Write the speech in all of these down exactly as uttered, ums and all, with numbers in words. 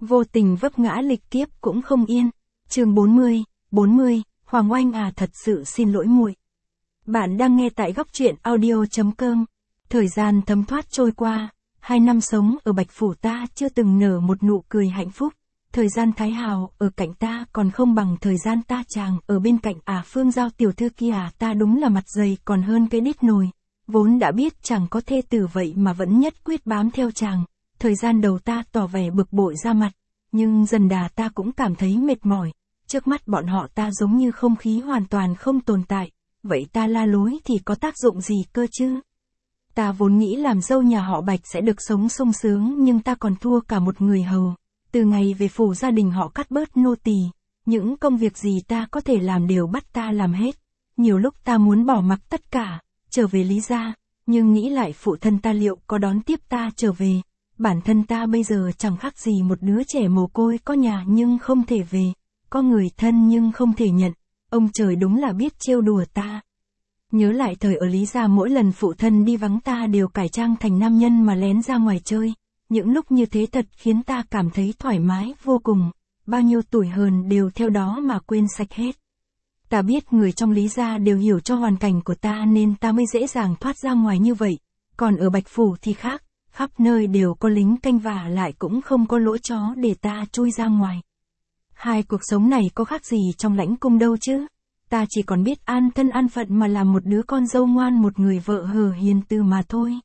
Vô tình vấp ngã lịch kiếp cũng không yên. Chương bốn mươi, bốn mươi, Hoàng Oanh à, thật sự xin lỗi muội. Bạn đang nghe tại góc truyện audio chấm com. Thời gian thấm thoát trôi qua, hai năm sống ở Bạch Phủ ta chưa từng nở một nụ cười hạnh phúc. Thời gian Thái Hào ở cạnh ta còn không bằng thời gian ta chàng ở bên cạnh à. Phương Giao tiểu thư kia à, ta đúng là mặt dày còn hơn cái đít nồi. Vốn đã biết chẳng có thê tử vậy mà vẫn nhất quyết bám theo chàng. Thời gian đầu ta tỏ vẻ bực bội ra mặt, nhưng dần đà ta cũng cảm thấy mệt mỏi. Trước mắt bọn họ ta giống như không khí hoàn toàn không tồn tại, vậy ta la lối thì có tác dụng gì cơ chứ? Ta vốn nghĩ làm dâu nhà họ Bạch sẽ được sống sung sướng, nhưng ta còn thua cả một người hầu. Từ ngày về phủ gia đình họ cắt bớt nô tỳ, những công việc gì ta có thể làm đều bắt ta làm hết. Nhiều lúc ta muốn bỏ mặc tất cả, trở về Lý gia, nhưng nghĩ lại phụ thân ta liệu có đón tiếp ta trở về. Bản thân ta bây giờ chẳng khác gì một đứa trẻ mồ côi, có nhà nhưng không thể về, có người thân nhưng không thể nhận. Ông trời đúng là biết trêu đùa ta. Nhớ lại thời ở Lý gia, mỗi lần phụ thân đi vắng ta đều cải trang thành nam nhân mà lén ra ngoài chơi. Những lúc như thế thật khiến ta cảm thấy thoải mái vô cùng, bao nhiêu tủi hờn đều theo đó mà quên sạch hết. Ta biết người trong Lý gia đều hiểu cho hoàn cảnh của ta nên ta mới dễ dàng thoát ra ngoài như vậy, còn ở Bạch Phủ thì khác. Khắp nơi đều có lính canh vả lại cũng không có lỗ chó để ta chui ra ngoài. Hai cuộc sống này có khác gì trong lãnh cung đâu chứ. Ta chỉ còn biết an thân an phận mà làm một đứa con dâu ngoan, một người vợ hờ hiền từ mà thôi.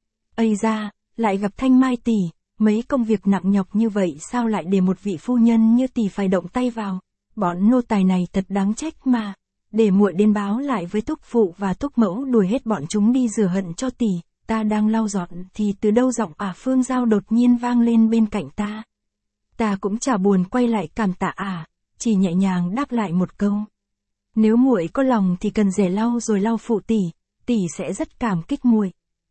Ây da, lại gặp Thanh Mai tỷ, mấy công việc nặng nhọc như vậy sao lại để một vị phu nhân như tỷ phải động tay vào. Bọn nô tài này thật đáng trách mà. Để muội đến báo lại với thúc phụ và thúc mẫu đuổi hết bọn chúng đi rửa hận cho tỷ. Ta đang lau dọn thì từ đâu giọng ả Phương Giao đột nhiên vang lên bên cạnh ta. Ta cũng chả buồn quay lại cảm tạ ả, chỉ nhẹ nhàng đáp lại một câu. Nếu muội có lòng thì cần rẻ lau rồi lau phụ tỷ, tỷ sẽ rất cảm kích muội.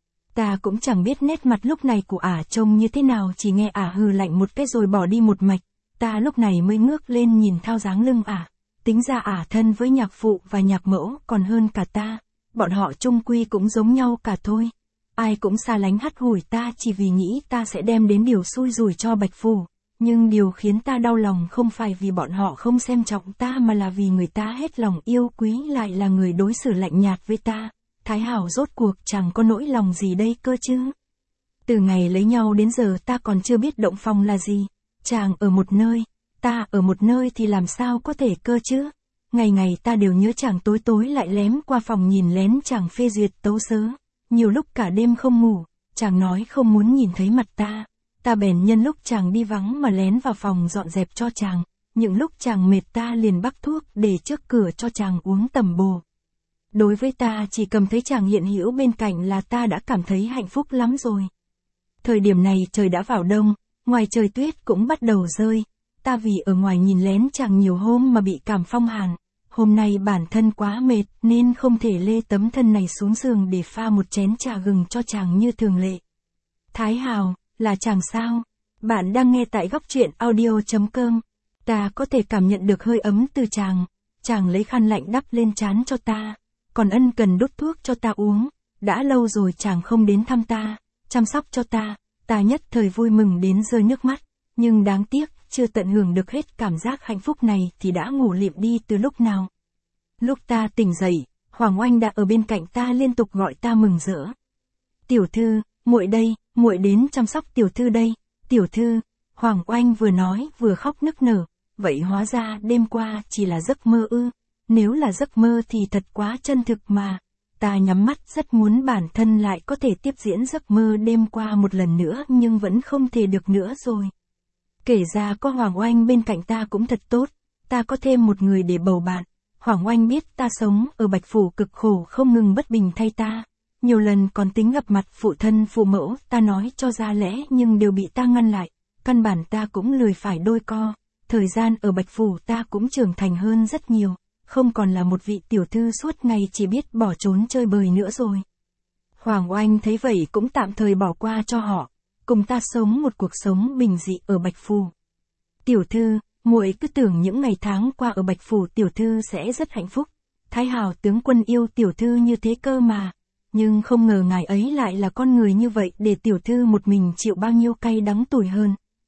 Ta cũng chẳng biết nét mặt lúc này của ả trông như thế nào, chỉ nghe ả hừ lạnh một cái rồi bỏ đi một mạch. Ta lúc này mới ngước lên nhìn theo dáng lưng ả, tính ra ả thân với nhạc phụ và nhạc mẫu còn hơn cả ta, bọn họ chung quy cũng giống nhau cả thôi. Ai cũng xa lánh hắt hủi ta chỉ vì nghĩ ta sẽ đem đến điều xui rủi cho Bạch Phủ. Nhưng điều khiến ta đau lòng không phải vì bọn họ không xem trọng ta mà là vì người ta hết lòng yêu quý lại là người đối xử lạnh nhạt với ta. Thái Hảo rốt cuộc chẳng có nỗi lòng gì đây cơ chứ. Từ ngày lấy nhau đến giờ ta còn chưa biết động phòng là gì. Chàng ở một nơi, ta ở một nơi thì làm sao có thể cơ chứ. Ngày ngày ta đều nhớ chàng, tối tối lại lén qua phòng nhìn lén chàng phê duyệt tấu sớ. Nhiều lúc cả đêm không ngủ, chàng nói không muốn nhìn thấy mặt ta. Ta bèn nhân lúc chàng đi vắng mà lén vào phòng dọn dẹp cho chàng. Những lúc chàng mệt ta liền bắc thuốc để trước cửa cho chàng uống tầm bồ. Đối với ta chỉ cầm thấy chàng hiện hữu bên cạnh là ta đã cảm thấy hạnh phúc lắm rồi. Thời điểm này trời đã vào đông, ngoài trời tuyết cũng bắt đầu rơi. Ta vì ở ngoài nhìn lén chàng nhiều hôm mà bị cảm phong hàn. Hôm nay bản thân quá mệt nên không thể lê tấm thân này xuống giường để pha một chén trà gừng cho chàng như thường lệ. Thái Hào, là chàng sao? Bạn đang nghe tại góc truyện audio chấm com. Ta có thể cảm nhận được hơi ấm từ chàng. Chàng lấy khăn lạnh đắp lên trán cho ta, còn ân cần đút thuốc cho ta uống. Đã lâu rồi chàng không đến thăm ta, chăm sóc cho ta. Ta nhất thời vui mừng đến rơi nước mắt. Nhưng đáng tiếc, chưa tận hưởng được hết cảm giác hạnh phúc này thì đã ngủ lịm đi từ lúc nào. Lúc ta tỉnh dậy, Hoàng Oanh đã ở bên cạnh ta liên tục gọi ta mừng rỡ. Tiểu thư, muội đây, muội đến chăm sóc tiểu thư đây, tiểu thư. Hoàng Oanh vừa nói vừa khóc nức nở. Vậy hóa ra đêm qua chỉ là giấc mơ ư? Nếu là giấc mơ thì thật quá chân thực mà. Ta nhắm mắt rất muốn bản thân lại có thể tiếp diễn giấc mơ đêm qua một lần nữa, nhưng vẫn không thể được nữa rồi. Kể ra có Hoàng Oanh bên cạnh ta cũng thật tốt, ta có thêm một người để bầu bạn. Hoàng Oanh biết ta sống ở Bạch Phủ cực khổ không ngừng bất bình thay ta. Nhiều lần còn tính gặp mặt phụ thân phụ mẫu, ta nói cho ra lẽ nhưng đều bị ta ngăn lại. Căn bản ta cũng lười phải đôi co. Thời gian ở Bạch Phủ ta cũng trưởng thành hơn rất nhiều, không còn là một vị tiểu thư suốt ngày chỉ biết bỏ trốn chơi bời nữa rồi. Hoàng Oanh thấy vậy cũng tạm thời bỏ qua cho họ, cùng ta sống một cuộc sống bình dị ở Bạch Phủ. Tiểu thư, muội cứ tưởng những ngày tháng qua ở Bạch Phủ tiểu thư sẽ rất hạnh phúc. Thái Hào tướng quân yêu tiểu thư như thế cơ mà. Nhưng không ngờ ngài ấy lại là con người như vậy để tiểu thư một mình chịu bao nhiêu cay đắng tủi hơn.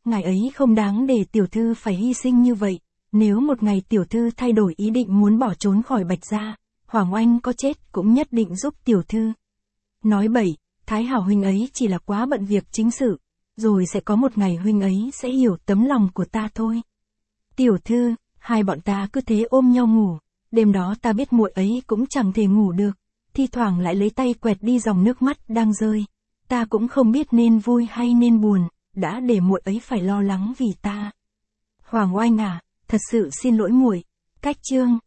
ngài ấy không đáng để tiểu thư phải hy sinh như vậy. Nếu một ngày tiểu thư thay đổi ý định muốn bỏ trốn khỏi Bạch gia, Hoàng Oanh có chết cũng nhất định giúp tiểu thư. Nói bậy, Thái Hảo huynh ấy chỉ là quá bận việc chính sự, rồi sẽ có một ngày huynh ấy sẽ hiểu tấm lòng của ta thôi. Tiểu thư, hai bọn ta cứ thế ôm nhau ngủ, đêm đó ta biết muội ấy cũng chẳng thể ngủ được, thi thoảng lại lấy tay quẹt đi dòng nước mắt đang rơi. Ta cũng không biết nên vui hay nên buồn, đã để muội ấy phải lo lắng vì ta. Hoàng Oanh à, thật sự xin lỗi muội. Cách chương